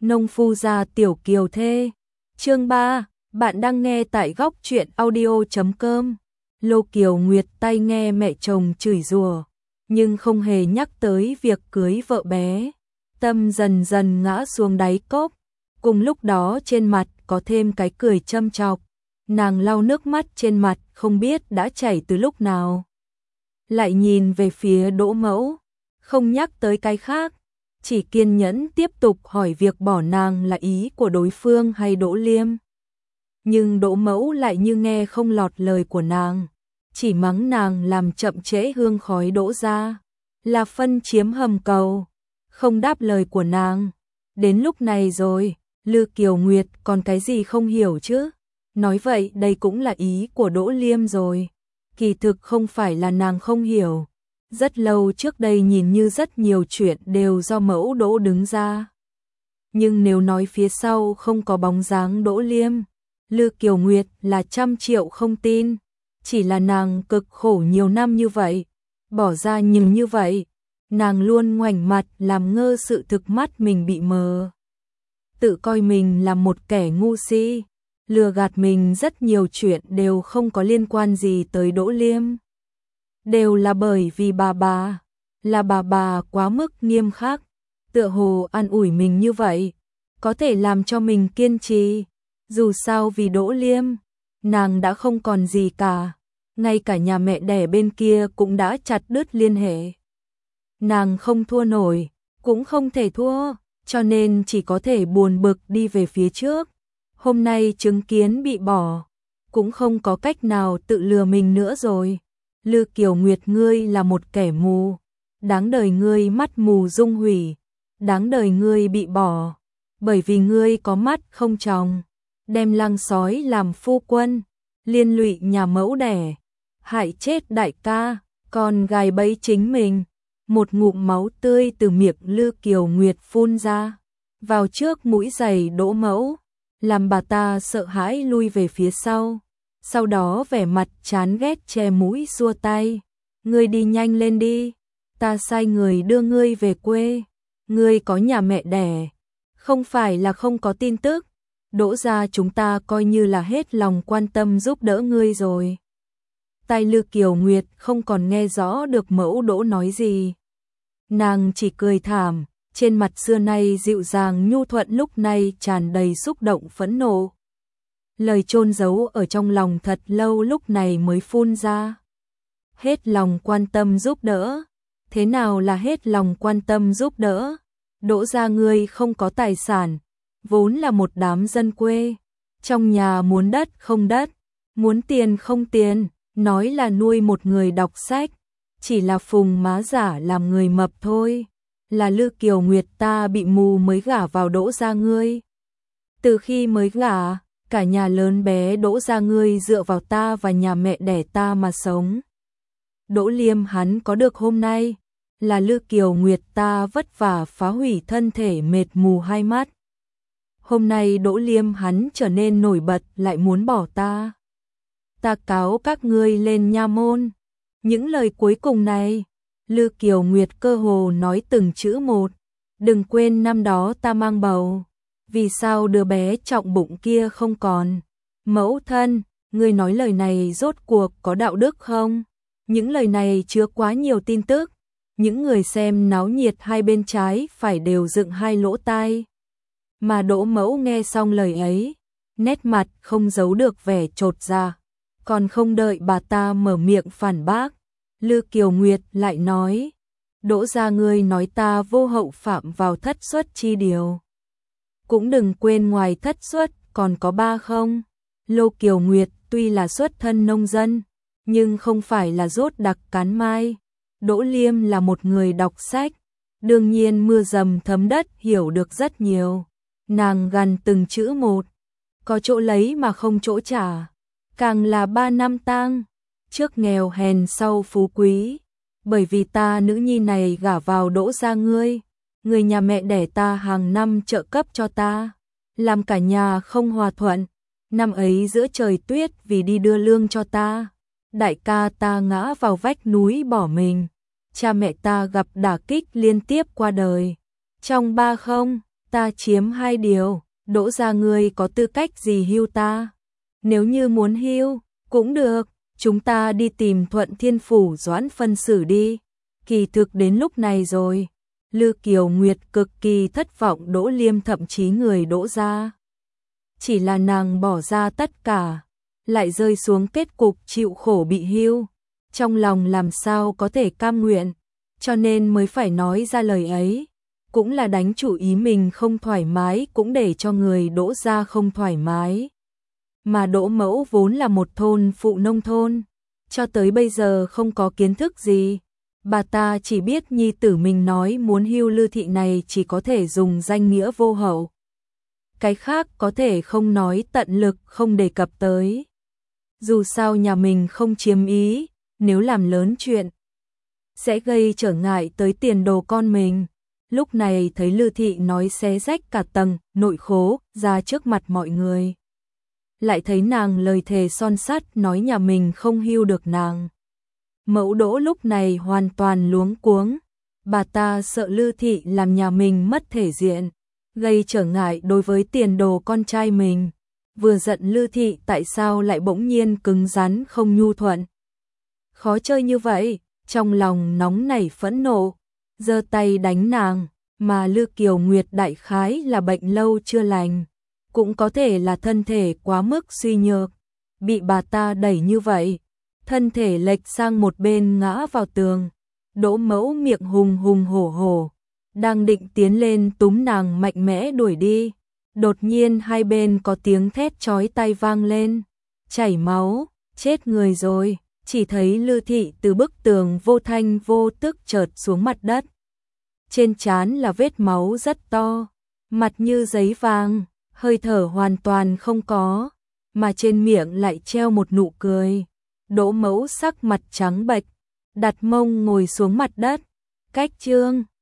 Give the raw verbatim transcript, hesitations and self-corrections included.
Nông phu gia tiểu kiều thê. Chương ba, bạn đang nghe tại góc truyện audio chấm com. Lô Kiều Nguyệt tay nghe mẹ chồng chửi rủa, nhưng không hề nhắc tới việc cưới vợ bé. Tâm dần dần ngã xuống đáy cốc. Cùng lúc đó trên mặt có thêm cái cười châm chọc. Nàng lau nước mắt trên mặt không biết đã chảy từ lúc nào. Lại nhìn về phía Đỗ Mẫu, không nhắc tới cái khác, chỉ kiên nhẫn tiếp tục hỏi việc bỏ nàng là ý của đối phương hay Đỗ Liêm. Nhưng Đỗ Mẫu lại như nghe không lọt lời của nàng, chỉ mắng nàng làm chậm trễ hương khói Đỗ gia, là phân chiếm hầm cầu, không đáp lời của nàng. Đến lúc này rồi, Lư Kiều Nguyệt còn cái gì không hiểu chứ? Nói vậy đây cũng là ý của Đỗ Liêm rồi. Kỳ thực không phải là nàng không hiểu. Rất lâu trước đây nhìn như rất nhiều chuyện đều do mẫu Đỗ đứng ra. Nhưng nếu nói phía sau không có bóng dáng Đỗ Liêm, Lư Kiều Nguyệt là trăm triệu không tin. Chỉ là nàng cực khổ nhiều năm như vậy, bỏ ra nhiều như vậy, nàng luôn ngoảnh mặt làm ngơ sự thực mắt mình bị mờ. Tự coi mình là một kẻ ngu si, lừa gạt mình rất nhiều chuyện đều không có liên quan gì tới Đỗ Liêm. Đều là bởi vì bà bà, là bà bà quá mức nghiêm khắc, tựa hồ an ủi mình như vậy, có thể làm cho mình kiên trì. Dù sao vì Đỗ Liêm, nàng đã không còn gì cả, ngay cả nhà mẹ đẻ bên kia cũng đã chặt đứt liên hệ. Nàng không thua nổi, cũng không thể thua, cho nên chỉ có thể buồn bực đi về phía trước. Hôm nay chứng kiến bị bỏ, cũng không có cách nào tự lừa mình nữa rồi. Lư Kiều Nguyệt, ngươi là một kẻ mù, đáng đời ngươi mắt mù dung hủy, đáng đời ngươi bị bỏ, bởi vì ngươi có mắt không tròng, đem lăng sói làm phu quân, liên lụy nhà mẫu đẻ, hại chết đại ca, còn gài bẫy chính mình. Một ngụm máu tươi từ miệng Lư Kiều Nguyệt phun ra, vào trước mũi giày Đỗ Mẫu, làm bà ta sợ hãi lui về phía sau. Sau đó vẻ mặt chán ghét che mũi xua tay. Ngươi đi nhanh lên đi, ta sai người đưa ngươi về quê. Ngươi có nhà mẹ đẻ, không phải là không có tin tức. Đỗ gia chúng ta coi như là hết lòng quan tâm giúp đỡ ngươi rồi. Tai Lư Kiều Nguyệt không còn nghe rõ được mẫu Đỗ nói gì. Nàng chỉ cười thảm, trên mặt xưa nay dịu dàng nhu thuận lúc này tràn đầy xúc động phẫn nộ. Lời chôn giấu ở trong lòng thật lâu lúc này mới phun ra. Hết lòng quan tâm giúp đỡ. Thế nào là hết lòng quan tâm giúp đỡ? Đỗ gia ngươi không có tài sản, vốn là một đám dân quê. Trong nhà muốn đất không đất, muốn tiền không tiền, nói là nuôi một người đọc sách. Chỉ là phùng má giả làm người mập thôi. Là Lư Kiều Nguyệt ta bị mù mới gả vào Đỗ gia ngươi. Từ khi mới gả, cả nhà lớn bé Đỗ gia ngươi dựa vào ta và nhà mẹ đẻ ta mà sống. Đỗ Liêm hắn có được hôm nay, là Lư Kiều Nguyệt ta vất vả phá hủy thân thể mệt mù hai mắt. Hôm nay Đỗ Liêm hắn trở nên nổi bật lại muốn bỏ ta. Ta cáo các ngươi lên nha môn. Những lời cuối cùng này, Lư Kiều Nguyệt cơ hồ nói từng chữ một. Đừng quên năm đó ta mang bầu. Vì sao đứa bé trọng bụng kia không còn? Mẫu thân, ngươi nói lời này rốt cuộc có đạo đức không? Những lời này chứa quá nhiều tin tức. Những người xem náo nhiệt hai bên trái phải đều dựng hai lỗ tai. Mà Đỗ Mẫu nghe xong lời ấy, nét mặt không giấu được vẻ chột dạ. Còn không đợi bà ta mở miệng phản bác, Lư Kiều Nguyệt lại nói, Đỗ gia ngươi nói ta vô hậu phạm vào thất xuất chi điều. Cũng đừng quên ngoài thất xuất còn có ba không. Lô Kiều Nguyệt tuy là xuất thân nông dân, nhưng không phải là rốt đặc cán mai. Đỗ Liêm là một người đọc sách, đương nhiên mưa dầm thấm đất hiểu được rất nhiều. Nàng gằn từng chữ một, có chỗ lấy mà không chỗ trả. Càng là ba năm tang, trước nghèo hèn sau phú quý, bởi vì ta nữ nhi này gả vào Đỗ gia ngươi, người nhà mẹ đẻ ta hàng năm trợ cấp cho ta, làm cả nhà không hòa thuận. Năm ấy giữa trời tuyết vì đi đưa lương cho ta, đại ca ta ngã vào vách núi bỏ mình, cha mẹ ta gặp đả kích liên tiếp qua đời. Trong ba không, ta chiếm hai điều, Đỗ gia ngươi có tư cách gì hưu ta? Nếu như muốn hưu, cũng được, chúng ta đi tìm Thuận Thiên Phủ Doãn phân xử đi. Kỳ thực đến lúc này rồi, Lư Kiều Nguyệt cực kỳ thất vọng Đỗ Liêm thậm chí người Đỗ gia. Chỉ là nàng bỏ ra tất cả, lại rơi xuống kết cục chịu khổ bị hưu, trong lòng làm sao có thể cam nguyện, cho nên mới phải nói ra lời ấy, cũng là đánh chủ ý mình không thoải mái cũng để cho người Đỗ gia không thoải mái. Mà Đỗ Mẫu vốn là một thôn phụ nông thôn, cho tới bây giờ không có kiến thức gì, bà ta chỉ biết nhi tử mình nói muốn hưu Lư thị này chỉ có thể dùng danh nghĩa vô hậu. Cái khác có thể không nói tận lực không đề cập tới. Dù sao nhà mình không chiếm ý, nếu làm lớn chuyện sẽ gây trở ngại tới tiền đồ con mình. Lúc này thấy Lư thị nói xé rách cả tầng nội khố ra trước mặt mọi người. Lại thấy nàng lời thề son sắt nói nhà mình không hưu được nàng. Mẫu Đỗ lúc này hoàn toàn luống cuống, bà ta sợ Lư thị làm nhà mình mất thể diện, gây trở ngại đối với tiền đồ con trai mình. Vừa giận Lư thị tại sao lại bỗng nhiên cứng rắn không nhu thuận. Khó chơi như vậy, trong lòng nóng nảy phẫn nộ, giơ tay đánh nàng, mà Lư Kiều Nguyệt đại khái là bệnh lâu chưa lành, cũng có thể là thân thể quá mức suy nhược, bị bà ta đẩy như vậy, thân thể lệch sang một bên ngã vào tường. Đỗ Mẫu miệng hùng hùng hổ hổ, đang định tiến lên túm nàng mạnh mẽ đuổi đi, đột nhiên hai bên có tiếng thét chói tai vang lên, chảy máu, chết người rồi. Chỉ thấy Lư thị từ bức tường vô thanh vô tức chợt xuống mặt đất. Trên trán là vết máu rất to, mặt như giấy vàng, hơi thở hoàn toàn không có, mà trên miệng lại treo một nụ cười. Đỗ Mẫu sắc mặt trắng bệch, đặt mông ngồi xuống mặt đất. Cách chương